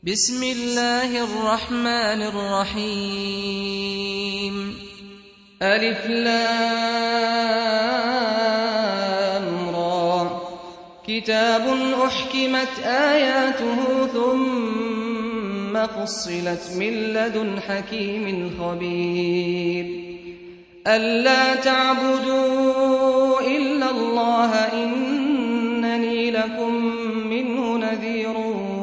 بسم الله الرحمن الرحيم ألف لام را كتاب أحكمت آياته ثم فصلت من لدن حكيم خبير ألا تعبدوا إلا الله إنني لكم منه نذير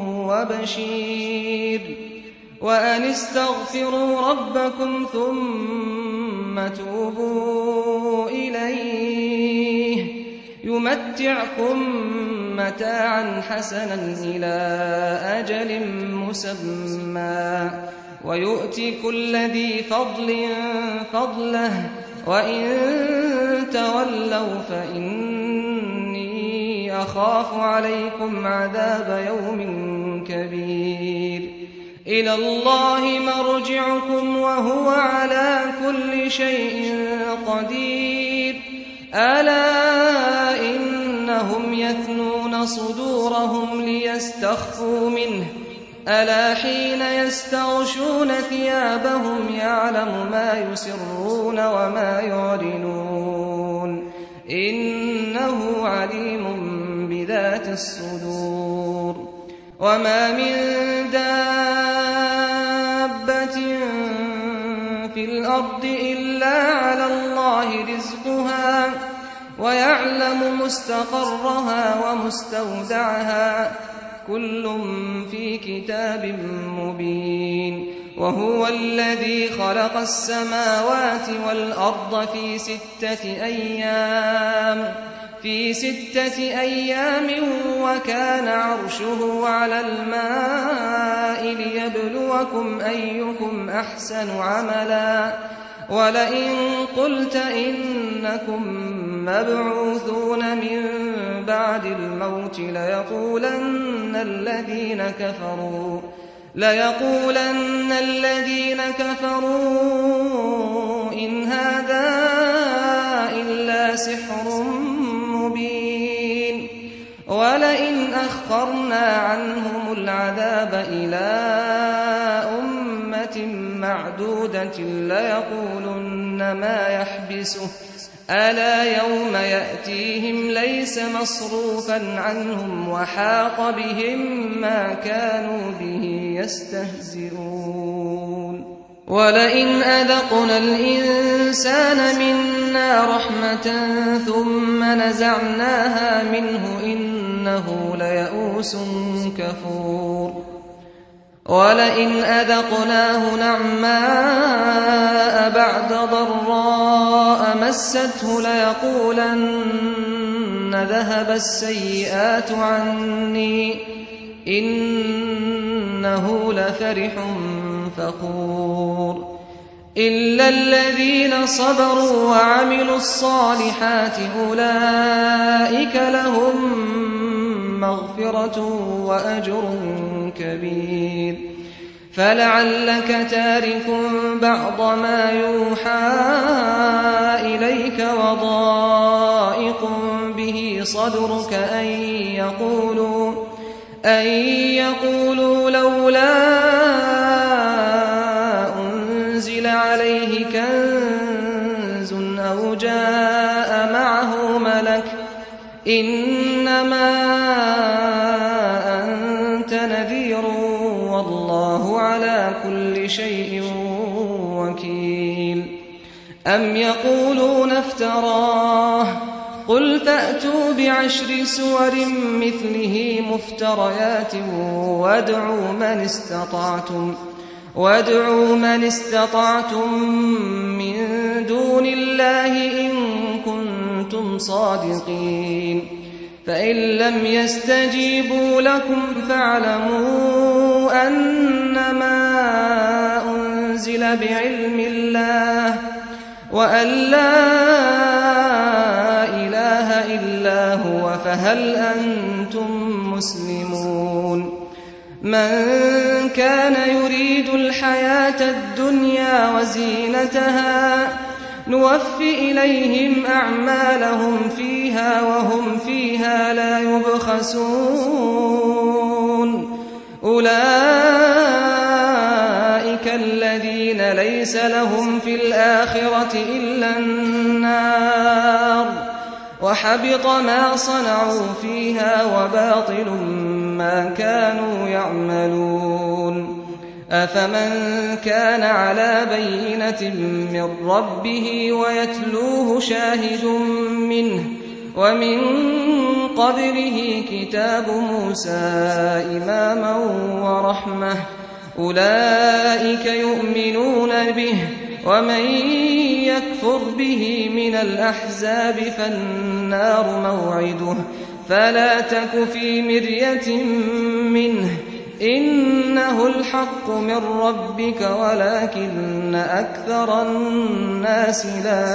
وبشير وأن استغفروا ربكم ثم توبوا إليه يمتعكم متاعا حسنا إلى أجل مسمى ويؤتي كل ذي فضل فضله وإن تولوا فإني أخاف عليكم عذاب يوم كبير إلى الله مرجعكم وهو على كل شيء قدير ألا إنهم يثنون صدورهم ليستخفوا منه ألا حين يستغشون ثيابهم يعلم ما يسرون وما يعلنون إنه عليم بذات الصدور وما من دابة في الأرض إلا على الله رزقها ويعلم مستقرها ومستودعها كل في كتاب مبين وهو الذي خلق السماوات والأرض في ستة أيام وكان عرشه على الماء ليبلوكم أيكم أحسن عملا ولئن قلت إنكم مبعوثون من بعد الموت ليقولن الذين كفروا إن هذا إلا سحر مبين ولئن أخرنا عنهم العذاب إلى أمة معدودة ليقولن ما يحبسه ألا يوم يأتيهم ليس مصروفا عنهم وحاق بهم ما كانوا به يستهزئون ولئن أذقنا الإنسان منا رحمة ثم نزعناها منه إنه ليئوس كفور ولئن أذقناه نعماء بعد ضراء مسته ليقولن ذهب السيئات عني إنه لفرح فخور إلا الذين صبروا وعملوا الصالحات أولئك لهم مغفرة وأجر كبير فلعلك تارك بعض ما يوحى إليك وضائق به صدرك أن يقولوا لولا أنزل عليه كنز أو جاء معه ملك إنما أنت نذير والله على كل شيء وكيل أم يقولون افتراه قل فأتوا بعشر سور مثله مفتريات وادعوا من استطعتم من دون الله إن كنتم صادقين فإن لم يستجيبوا لكم فاعلموا أنما أنزل بعلم الله وأن لا إله إلا هو فهل أنتم مسلمون من كان يريد الحياة الدنيا وزينتها نوفي إليهم أعمالهم فيها وهم فيها لا يبخسون أولئك ليس لهم في الآخرة إلا النار وحبط ما صنعوا فيها وباطل ما كانوا يعملون أفمن كان على بينة من ربه ويتلوه شاهد منه ومن قبله كتاب موسى إماما ورحمة أولئك يؤمنون به ومن يكفر به من الأحزاب فالنار موعده فلا تك في مرية منه إنه الحق من ربك ولكن أكثر الناس لا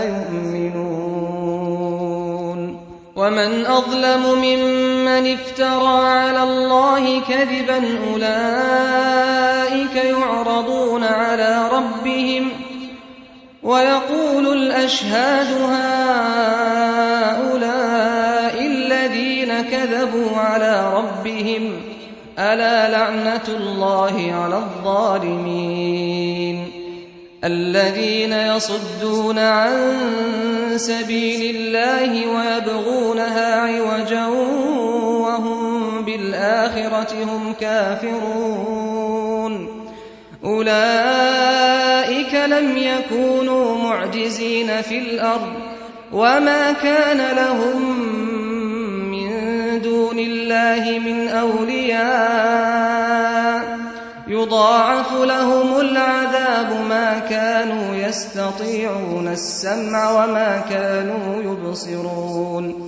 يؤمنون ومن أظلم ممن افترى على الله كذبا أولئك يعرضون على ربهم ويقول الأشهاد هؤلاء الذين كذبوا على ربهم ألا لعنة الله على الظالمين الذين يصدون عن سبيل الله ويبغونها عوجا وهم بالآخرة هم كافرون أولئك لم يكونوا معجزين في الأرض وما كان لهم من دون الله من أولياء يضاعف لهم العذاب ما كانوا يستطيعون السمع وما كانوا يبصرون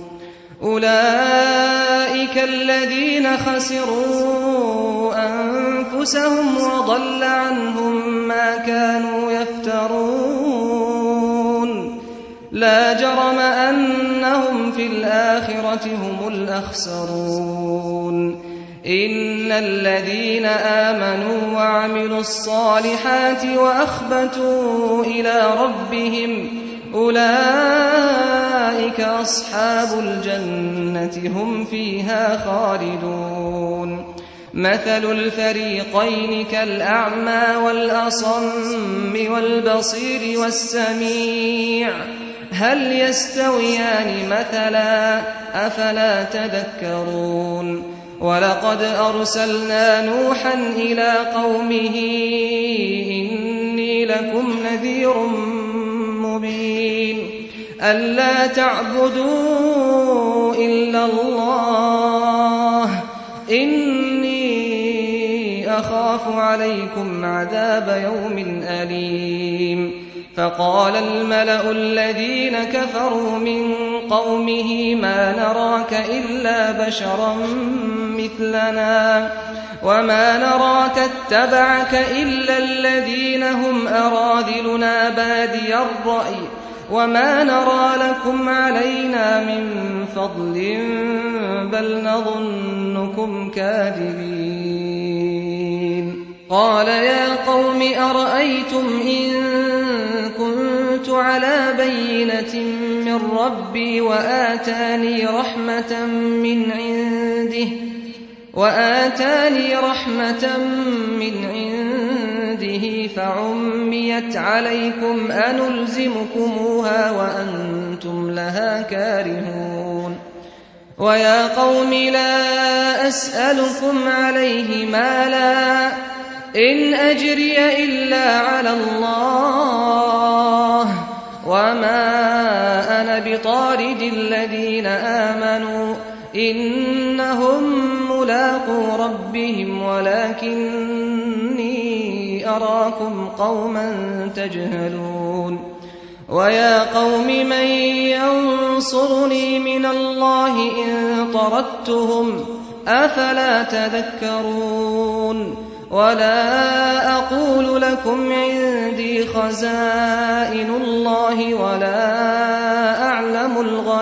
أولئك الذين خسروا أنفسهم وضل عنهم ما كانوا يفترون لا جرم أنهم في الآخرة هم الأخسرون إن الذين آمنوا وعملوا الصالحات وأخبتوا إلى ربهم أولئك أصحاب الجنة هم فيها خالدون مثل الفريقين كالأعمى والأصم والبصير والسميع هل يستويان مثلا أفلا تذكرون ولقد أرسلنا نوحا إلى قومه إني لكم نذير مبين ألا تعبدوا إلا الله إني أخاف عليكم عذاب يوم أليم فقال الملأ الذين كفروا من قومه ما نراك إلا بشرا مثلنا وما نراك اتبعك إلا الذين هم أراذلنا بادي الرأي وما نرى لكم علينا من فضل بل نظنكم كاذبين قال يا قوم أرأيتم إن كنت على بينة من ربي وآتاني رحمة من عنده فعميت عليكم أنلزمكموها وأنتم لها كارهون ويا قوم لا أسألكم عليه مالا إن أجري إلا على الله وما أنا بطارد الذين آمنوا إنهم ملاقو ربهم ولكني أراكم قوما تجهلون ويا قوم من ينصرني من الله إن طردتهم أفلا تذكرون ولا أقول لكم عندي خزائن الله ولا أعلم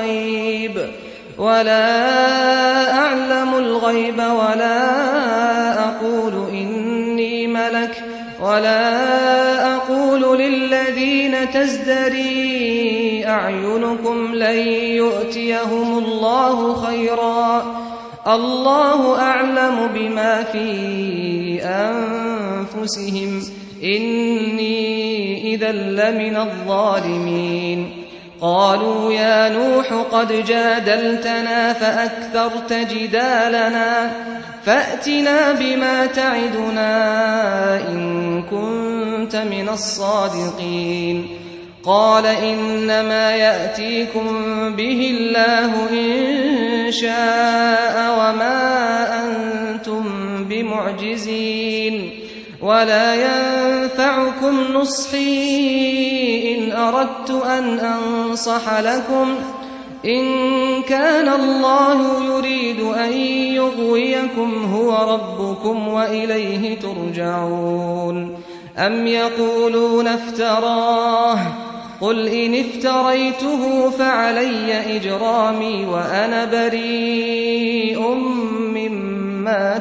الغيب ولا أقول إني ملك ولا أقول للذين تزدري أعينكم لن يؤتيهم الله خيرا الله أعلم بما في أنفسهم إني إذا لمن الظالمين قالوا يا نوح قد جادلتنا فأكثرت جدالنا فأتنا بما تعدنا إن كنت من الصادقين قال إنما يأتيكم به الله إن شاء وما أنتم بمعجزين ولا ينفعكم نصحي إن أردت أن أنصح لكم إن كان الله يريد أن يغويكم هو ربكم وإليه ترجعون أم يقولون افتراه قل إن افتريته فعلي إجرامي وأنا بريء مما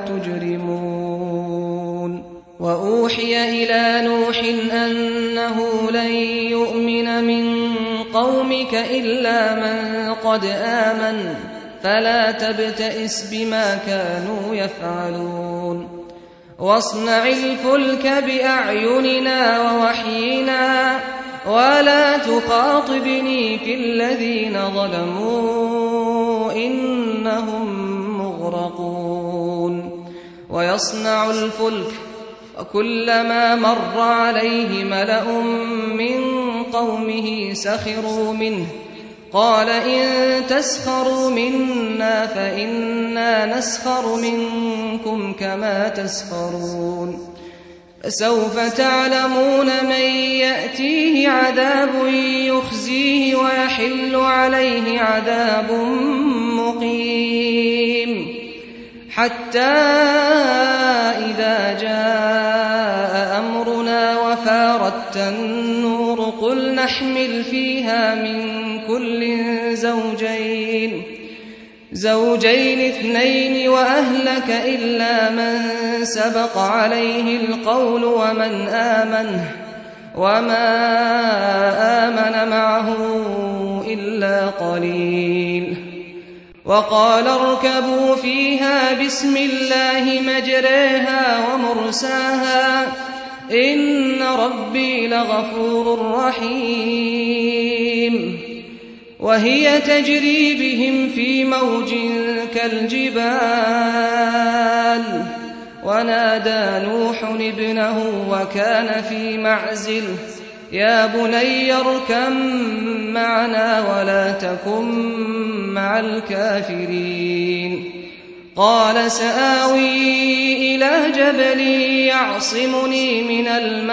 تجرمون وأوحي إلى نوح أنه لن يؤمن من قومك إلا من قد آمن فلا تبتئس بما كانوا يفعلون واصنع الفلك بأعيننا ووحينا ولا تخاطبني في الذين ظلموا إنهم مغرقون ويصنع الفلك وكلما مر عليه ملأ من قومه سخروا منه قال إن تسخروا منا فإنا نسخر منكم كما تسخرون فسوف تعلمون من يأتيه عذاب يخزيه ويحل عليه عذاب مقيم حتى إذا جاء أمرنا وفارت النور قل نحمل فيها من كل زوجين اثنين وأهلك إلا من سبق عليه القول وما آمن معه إلا قليل وقال اركبوا فيها بسم الله مجريها ومرساها إن ربي لغفور رحيم وهي تجري بهم في موج كالجبال ونادى نوح ابنه وكان في معزل يا بني اركب معنا ولا تكن مع الكافرين قال سآوي إلى جبل يعصمني من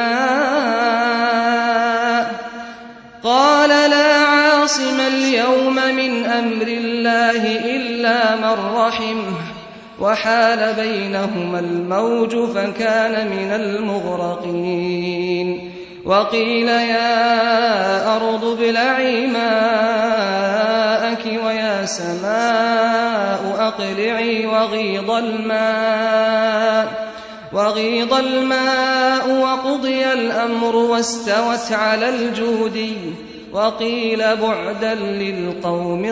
الماء قال لا عاصم اليوم من أمر الله إلا من رحمه وحال بينهما الموج فكان من المغرقين وقيل يا أرض ابلعي ماءك ويا سماء أقلعي وغيض الماء وقضي الأمر واستوت على الجودي وقيل بعدا للقوم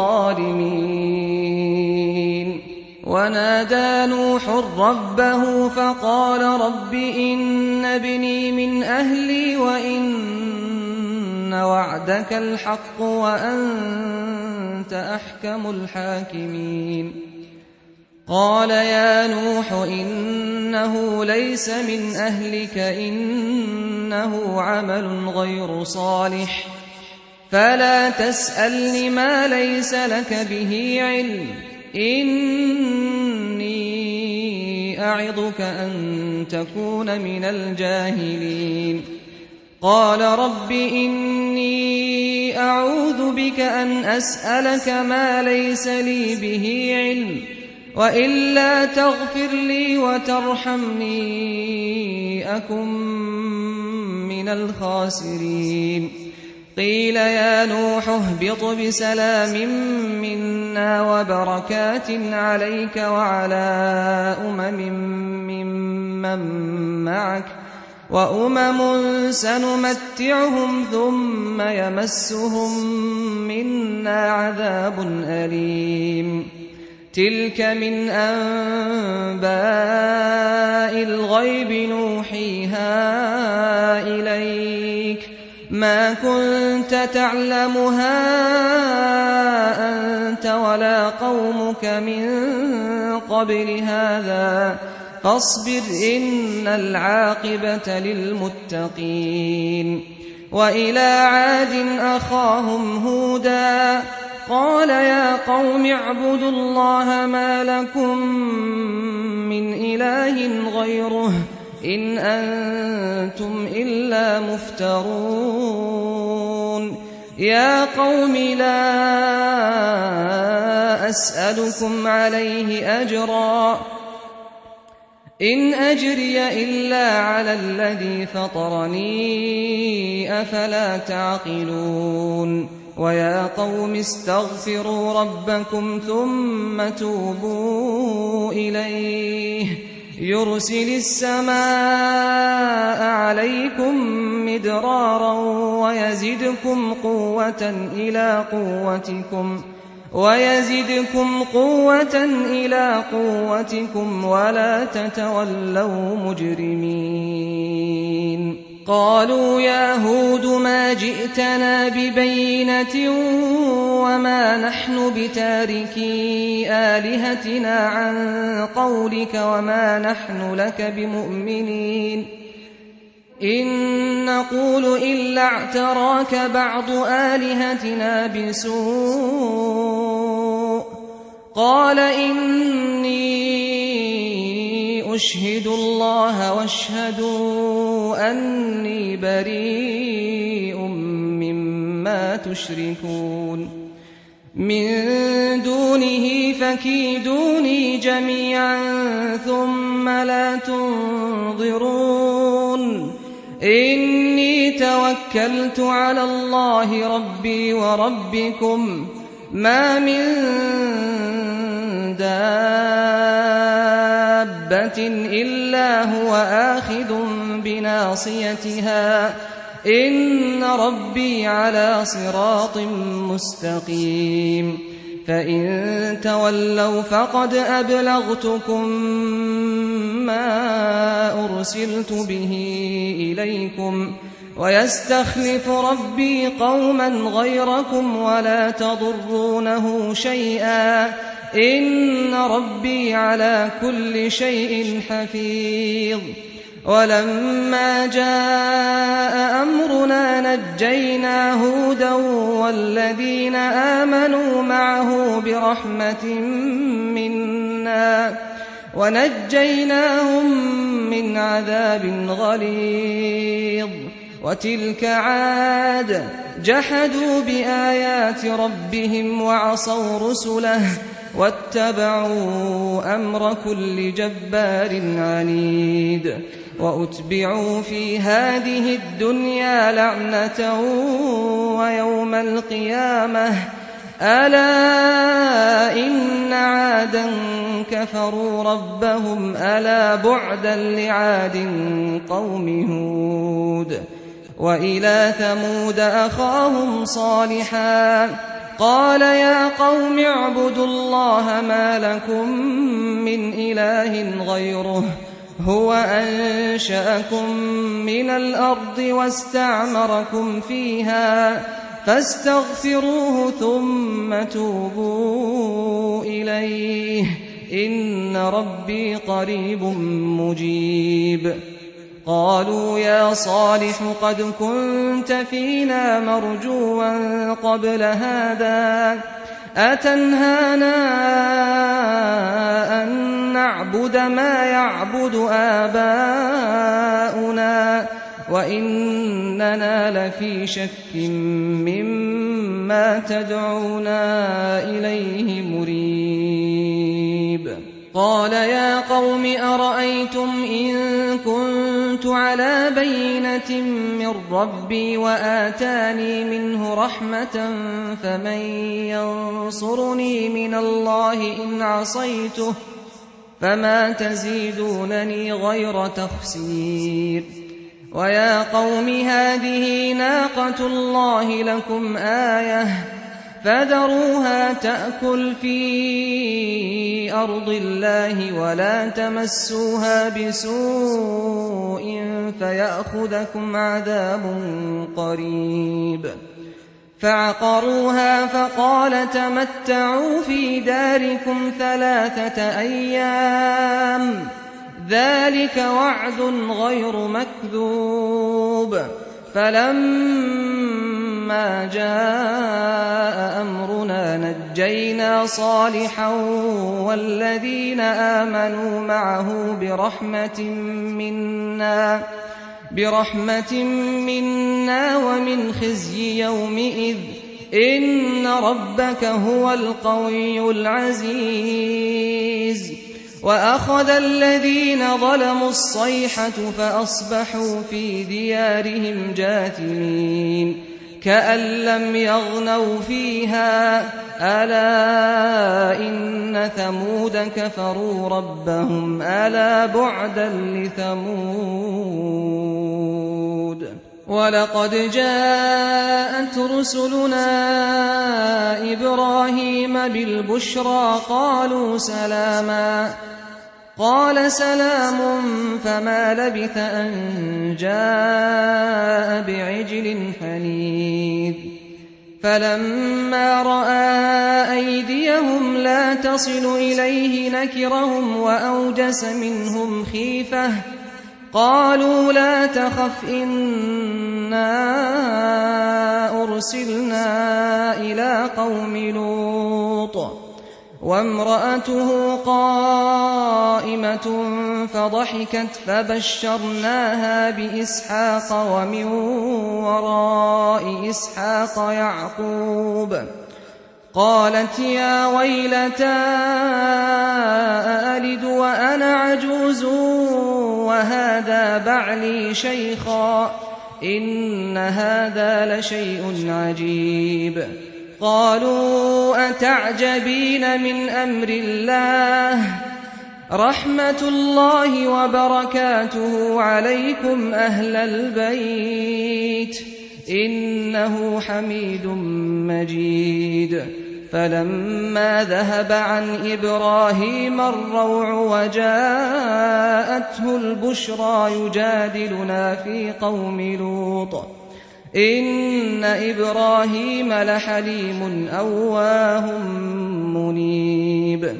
الظالمين ونادى نوح ربه فقال رب إن ابني من أهلي وإن وعدك الحق وأنت أحكم الحاكمين قال يا نوح إنه ليس من أهلك إنه عمل غير صالح فلا تسألني ما ليس لك به علم إني أعظك أن تكون من الجاهلين قال رب إني أعوذ بك أن أسألك ما ليس لي به علم وإلا تغفر لي وترحمني أكن من الخاسرين قيل يا نوح اهبط بسلام منا وبركات عليك وعلى ممن معك وأمم سنمتعهم ثم يمسهم منا عذاب أليم تلك من أنباء الغيب نوحيها ما كنت تعلمها أنت ولا قومك من قبل هذا فاصبر إن العاقبة للمتقين. وإلى عاد أخاهم هودا قال يا قوم اعبدوا الله ما لكم من إله غيره إن أنتم إلا مفترون. يا قوم لا أسألكم عليه أجرا إن أجري إلا على الذي فطرني أفلا تعقلون. ويا قوم استغفروا ربكم ثم توبوا إليه يرسل السماء عليكم مدرارا ويزدكم قوة إلى قوتكم ولا تتولوا مجرمين. قالوا يا هود ما جئتنا ببينة وما نحن بتاركي آلهتنا عن قولك وما نحن لك بمؤمنين إن نقول إلا اعتراك بعض آلهتنا بسوء. قال إني أشهد الله واشهدوا أني بريء مما تشركون من دونه فكيدوني جميعا ثم لا تنظرون. إني توكلت على الله ربي وربكم ما من دابة إلا هو آخذ بناصيتها إن ربي على صراط مستقيم. فإن تولوا فقد أبلغتكم ما أرسلت به إليكم ويستخلف ربي قوما غيركم ولا تضرونه شيئا إن ربي على كل شيء حفيظ. ولما جاء أمرنا نجينا هودا والذين آمنوا معه برحمة منا ونجيناهم من عذاب غليظ. وتلك عاد جحدوا بآيات ربهم وعصوا رسله واتبعوا أمر كل جبار عنيد. وأتبعوا في هذه الدنيا لعنة ويوم القيامة ألا إن عادا كفروا ربهم ألا بعدا لعاد قوم هود. وإلى ثمود أخاهم صالحا قال يا قوم اعبدوا الله ما لكم من إله غيره هو أنشأكم من الأرض واستعمركم فيها فاستغفروه ثم توبوا إليه إن ربي قريب مجيب. قالوا يا صالح قد كنت فينا مرجوا قبل هذا أتنهانا أن نعبد ما يعبد آباؤنا وإننا لفي شك مما تدعونا إليه مريب. قال يا قوم أرأيتم إن كنت على بينة من ربي وآتاني منه رحمة فمن ينصرني من الله إن عصيته فما تزيدونني غير تخسير. ويا قوم هذه ناقة الله لكم آية فذروها تأكل في أرض الله ولا تمسوها بسوء فيأخذكم عذاب قريب. فعقروها فقال تمتعوا في داركم 3 أيام ذلك وعد غير مكذوب. فلما جاء أمرنا نجينا صالحا والذين آمنوا معه برحمة منا ومن خزي يومئذ إن ربك هو القوي العزيز. وأخذ الذين ظلموا الصيحة فأصبحوا في ديارهم جاثمين كأن لم يغنوا فيها ألا إن ثمود كفروا ربهم ألا بعدا لثمود. ولقد جاءت رسلنا إبراهيم بالبشرى قالوا سلاما قال سلام فما لبث أن جاء بعجل حنيذ. فلما رأى أيديهم لا تصل إليه نكرهم وأوجس منهم خيفة قالوا لا تخف إنا أرسلنا إلى قوم لوط وامرأته قائمة فضحكت فبشرناها بإسحاق ومن وراء إسحاق يعقوب. قالت يا ويلتى أألد وأنا عجوز وهذا بعلي شيخا إن هذا لشيء عجيب. قالوا أتعجبين من أمر الله رحمة الله وبركاته عليكم أهل البيت إنه حميد مجيد. فلما ذهب عن إبراهيم الروع وجاءته البشرى يجادلنا في قوم لوط إن إبراهيم لحليم أواه منيب.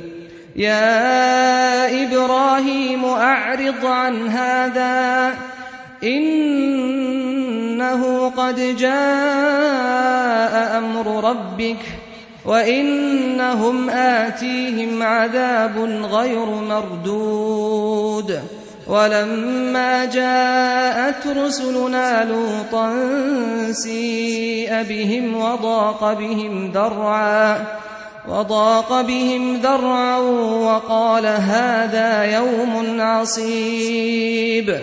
يا إبراهيم أعرض عن هذا إنه قد جاء أمر ربك وإنهم آتيهم عذاب غير مردود. ولما جاءت رسلنا لوطا سيء بهم وضاق بهم ذرعا وقال هذا يوم عصيب.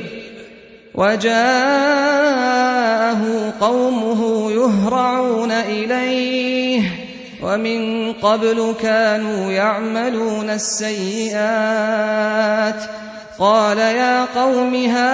وجاءه قومه يهرعون إليه ومن قبل كانوا يعملون السيئات قال يا قوم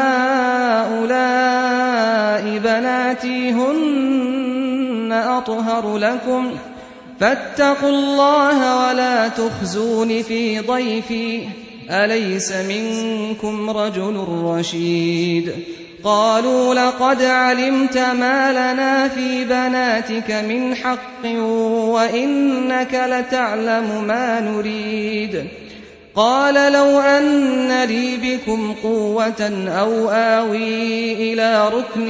هؤلاء بناتي هن أطهر لكم فاتقوا الله ولا تخزون في ضيفي أليس منكم رجل رشيد. قالوا لقد علمت ما لنا في بناتك من حق وإنك لتعلم ما نريد. قال لو أن لي بكم قوة أو آوي إلى ركن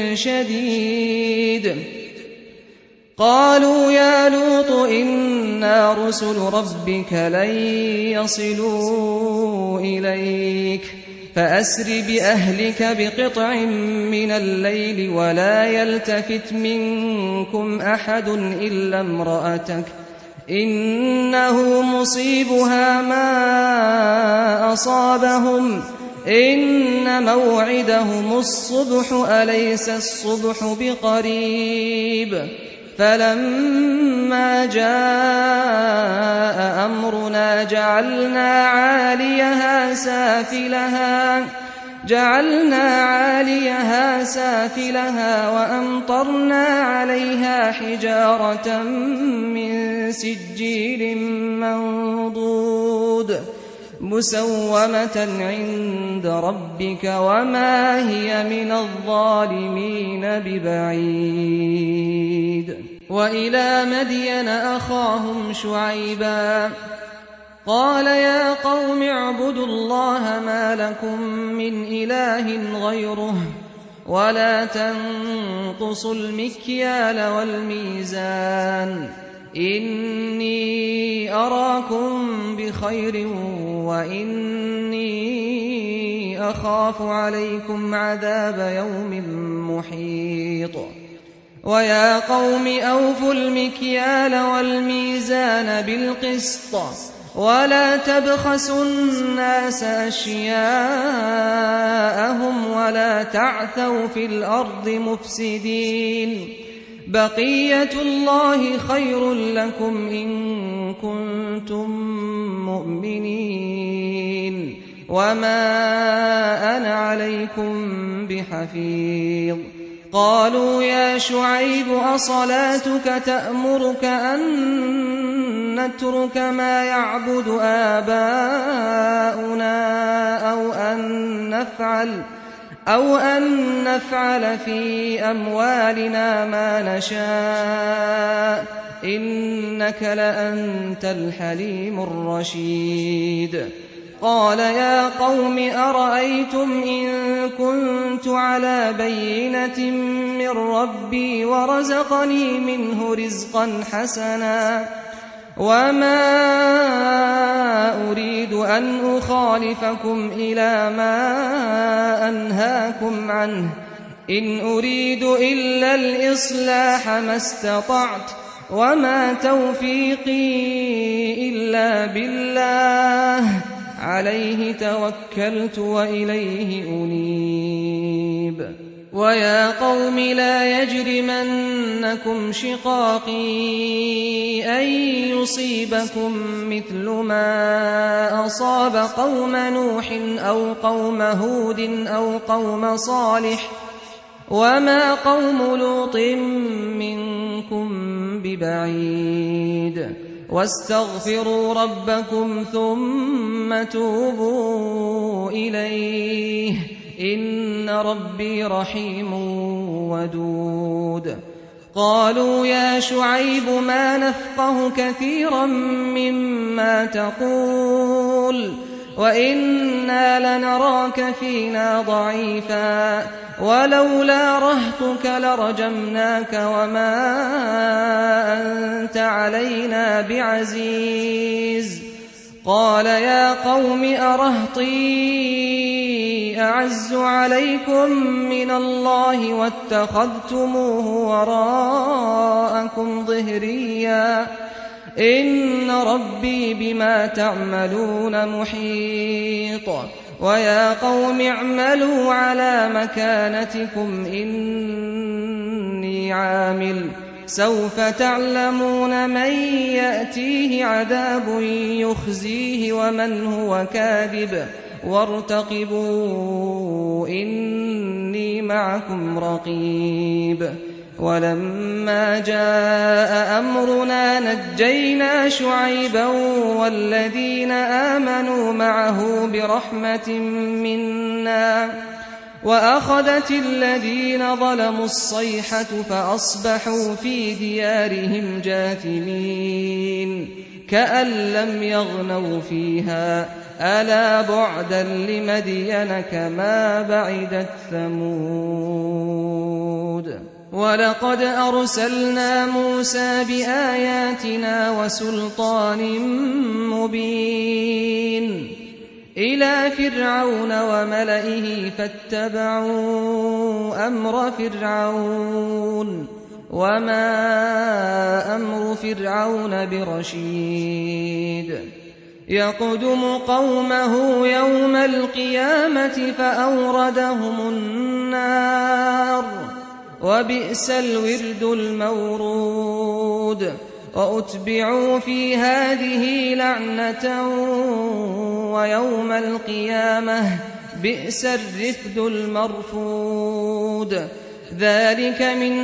شديد. قالوا يا لوط إنا رسل ربك لن يصلوا إليك فأسر بأهلك بقطع من الليل ولا يلتفت منكم أحد إلا امرأتك إنه مصيبها ما أصابهم إن موعدهم الصبح أليس الصبح بقريب. فلما جاء أمرنا جعلنا عاليها سافلها وأمطرنا عليها حجارة من سجيل منضود مسومة عند ربك وما هي من الظالمين ببعيد. وإلى مدين أخاهم شعيبا قال يا قوم اعبدوا الله ما لكم من إله غيره ولا تنقصوا المكيال والميزان إني أراكم بخير وإني أخاف عليكم عذاب يوم محيط. ويا قوم أوفوا المكيال والميزان بالقسط ولا تبخسوا الناس أشياءهم ولا تعثوا في الأرض مفسدين بقية الله خير لكم إن كنتم مؤمنين وما أنا عليكم بحفيظ. قالوا يا شعيب أصلاتك تأمرك أن نترك ما يعبد آباؤنا أو أن نفعل في أموالنا ما نشاء إنك لأنت الحليم الرشيد. قال يا قوم أرأيتم إن كنت على بينة من ربي ورزقني منه رزقا حسنا وما أريد أن أخالفكم إلى ما أنهاكم عنه إن أريد إلا الإصلاح ما استطعت وما توفيقي إلا بالله عليه توكلت وإليه أنيب. ويا قوم لا يجرمنكم شقاقي أن يصيبكم مثل ما أصاب قوم نوح أو قوم هود أو قوم صالح وما قوم لوط منكم ببعيد. واستغفروا ربكم ثم توبوا إليه إن ربي رحيم ودود. قالوا يا شعيب ما نفقه كثيرا مما تقول وإنا لنراك فينا ضعيفا ولولا رهطك لرجمناك وما أنت علينا بعزيز. قال يا قوم أرهطي أعز عليكم من الله واتخذتموه وراءكم ظهريا إن ربي بما تعملون محيط. ويا قوم اعملوا على مكانتكم إني عامل سوف تعلمون من يأتيه عذاب يخزيه ومن هو كاذب وارتقبوا إني معكم رقيب. ولما جاء أمرنا نجينا شعيبا والذين آمنوا معه برحمة منا وأخذت الذين ظلموا الصيحة فأصبحوا في ديارهم جاثمين كأن لم يغنوا فيها ألا بعدا لمدين كما بعدت ثمود. ولقد أرسلنا موسى بآياتنا وسلطان مبين إلى فرعون وملئه فاتبعوا أمر فرعون وما أمر فرعون برشيد. يقدم قومه يوم القيامة فأوردهم النار وبئس الورد المورود. وأتبعوا في هذه لعنة ويوم القيامة بئس الرفد المرفود. ذلك من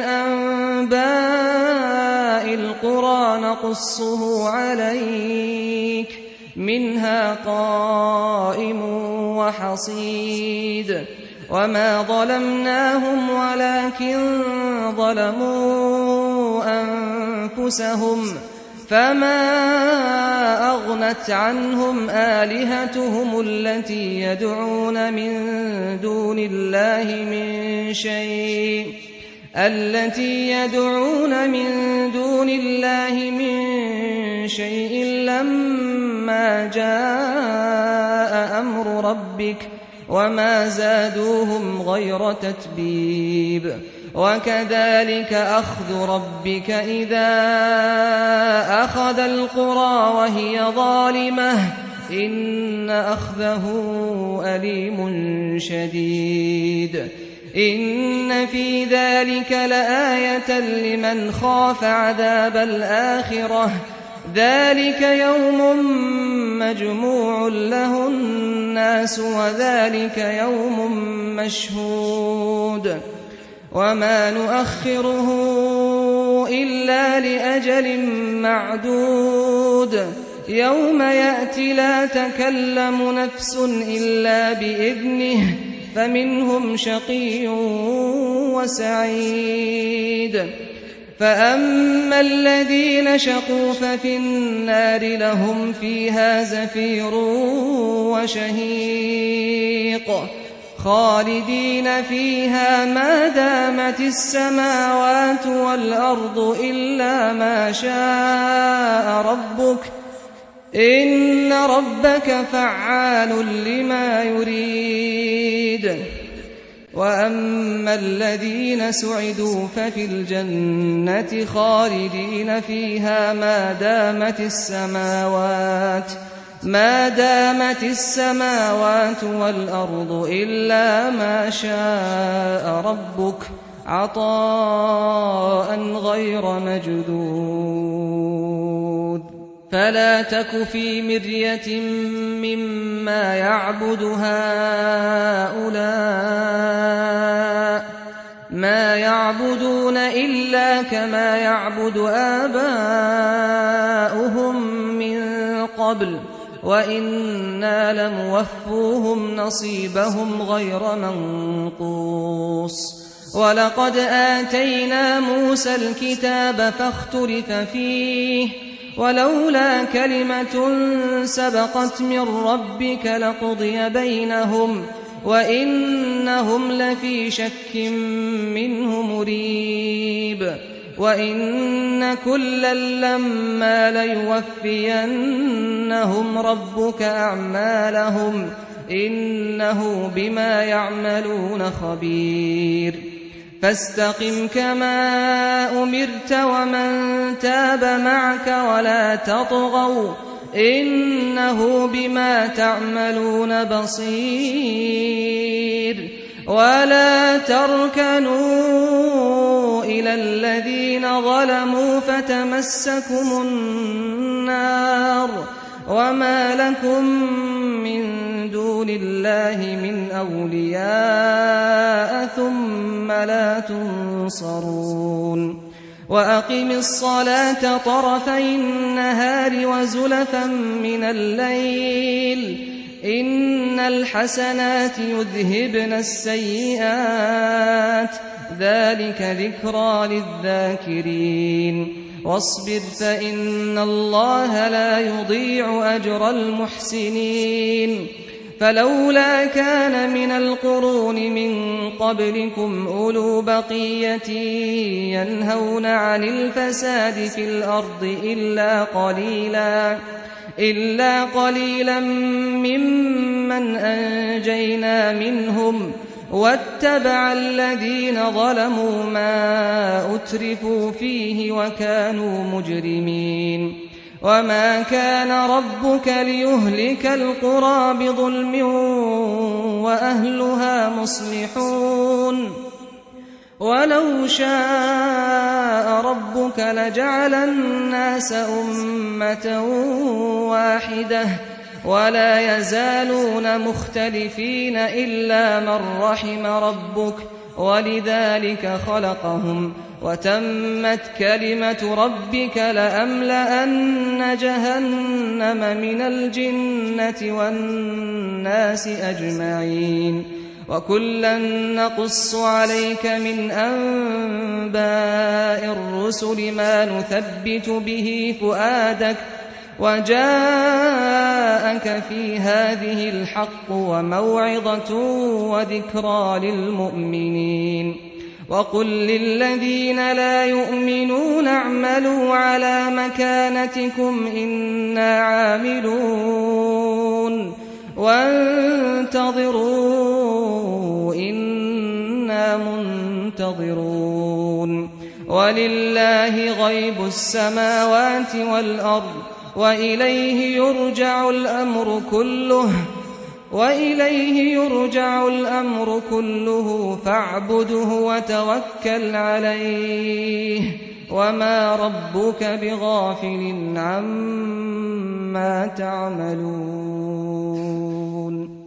أنباء القرى نقصه عليك منها قائم وحصيد وما ظلمناهم ولكن ظلموا أنفسهم فما أغنت عنهم آلهتهم التي يدعون من دون الله من شيء لما جاء أمر ربك وما زادوهم غير تتبيب وكذلك أخذ ربك إذا أخذ القرى وهي ظالمة إن أخذه أليم شديد إن في ذلك لآية لمن خاف عذاب الآخرة ذلك يوم مجموع له الناس وذلك يوم مشهود وما نؤخره إلا لأجل معدود يوم يأتي لا تكلم نفس إلا بإذنه فمنهم شقي وسعيد فأما الذين شقوا ففي النار لهم فيها زفير وشهيق خالدين فيها ما دامت السماوات والأرض إلا ما شاء ربك إن ربك فعال لما يريد وأما الذين سعدوا ففي الجنة خالدين فيها ما دامت السماوات والأرض إلا ما شاء ربك عطاء غير مجدود فلا تك في مرية مما يعبد هؤلاء ما يعبدون إلا كما يعبد آباؤهم من قبل وإنا لموفوهم نصيبهم غير منقوص ولقد آتينا موسى الكتاب فاختلف فيه ولولا كلمة سبقت من ربك لقضي بينهم وإنهم لفي شك منه مريب وإن كلا لما ليوفينهم ربك أعمالهم إنه بما يعملون خبير فاستقم كما أمرت ومن تاب معك ولا تطغوا إنه بما تعملون بصير ولا تركنوا إلى الذين ظلموا فتمسكم النار وما لكم من دون الله من أولياء ثم لا تنصرون وأقم الصلاة طرفي النهار وزلفا من الليل إن الحسنات يذهبن السيئات ذلك ذكرى للذاكرين واصبر فإن الله لا يضيع أجر المحسنين فلولا كان من القرون من قبلكم أولو بقية ينهون عن الفساد في الأرض إلا قليلا ممن أنجينا منهم واتبع الذين ظلموا ما أترفوا فيه وكانوا مجرمين وما كان ربك ليهلك القرى بظلم وأهلها مصلحون ولو شاء ربك لجعل الناس أمة واحدة ولا يزالون مختلفين إلا من رحم ربك ولذلك خلقهم وتمت كلمة ربك لأملأن جهنم من الجنة والناس أجمعين وكلا نقص عليك من أنباء الرسل ما نثبت به فؤادك وجاءك في هذه الحق وموعظة وذكرى للمؤمنين وقل للذين لا يؤمنون اعملوا على مكانتكم إنا عاملون وانتظروا إنا منتظرون ولله غيب السماوات والأرض وإليه يرجع الأمر كله فاعبده وتوكل عليه وما ربك بغافل عما تعملون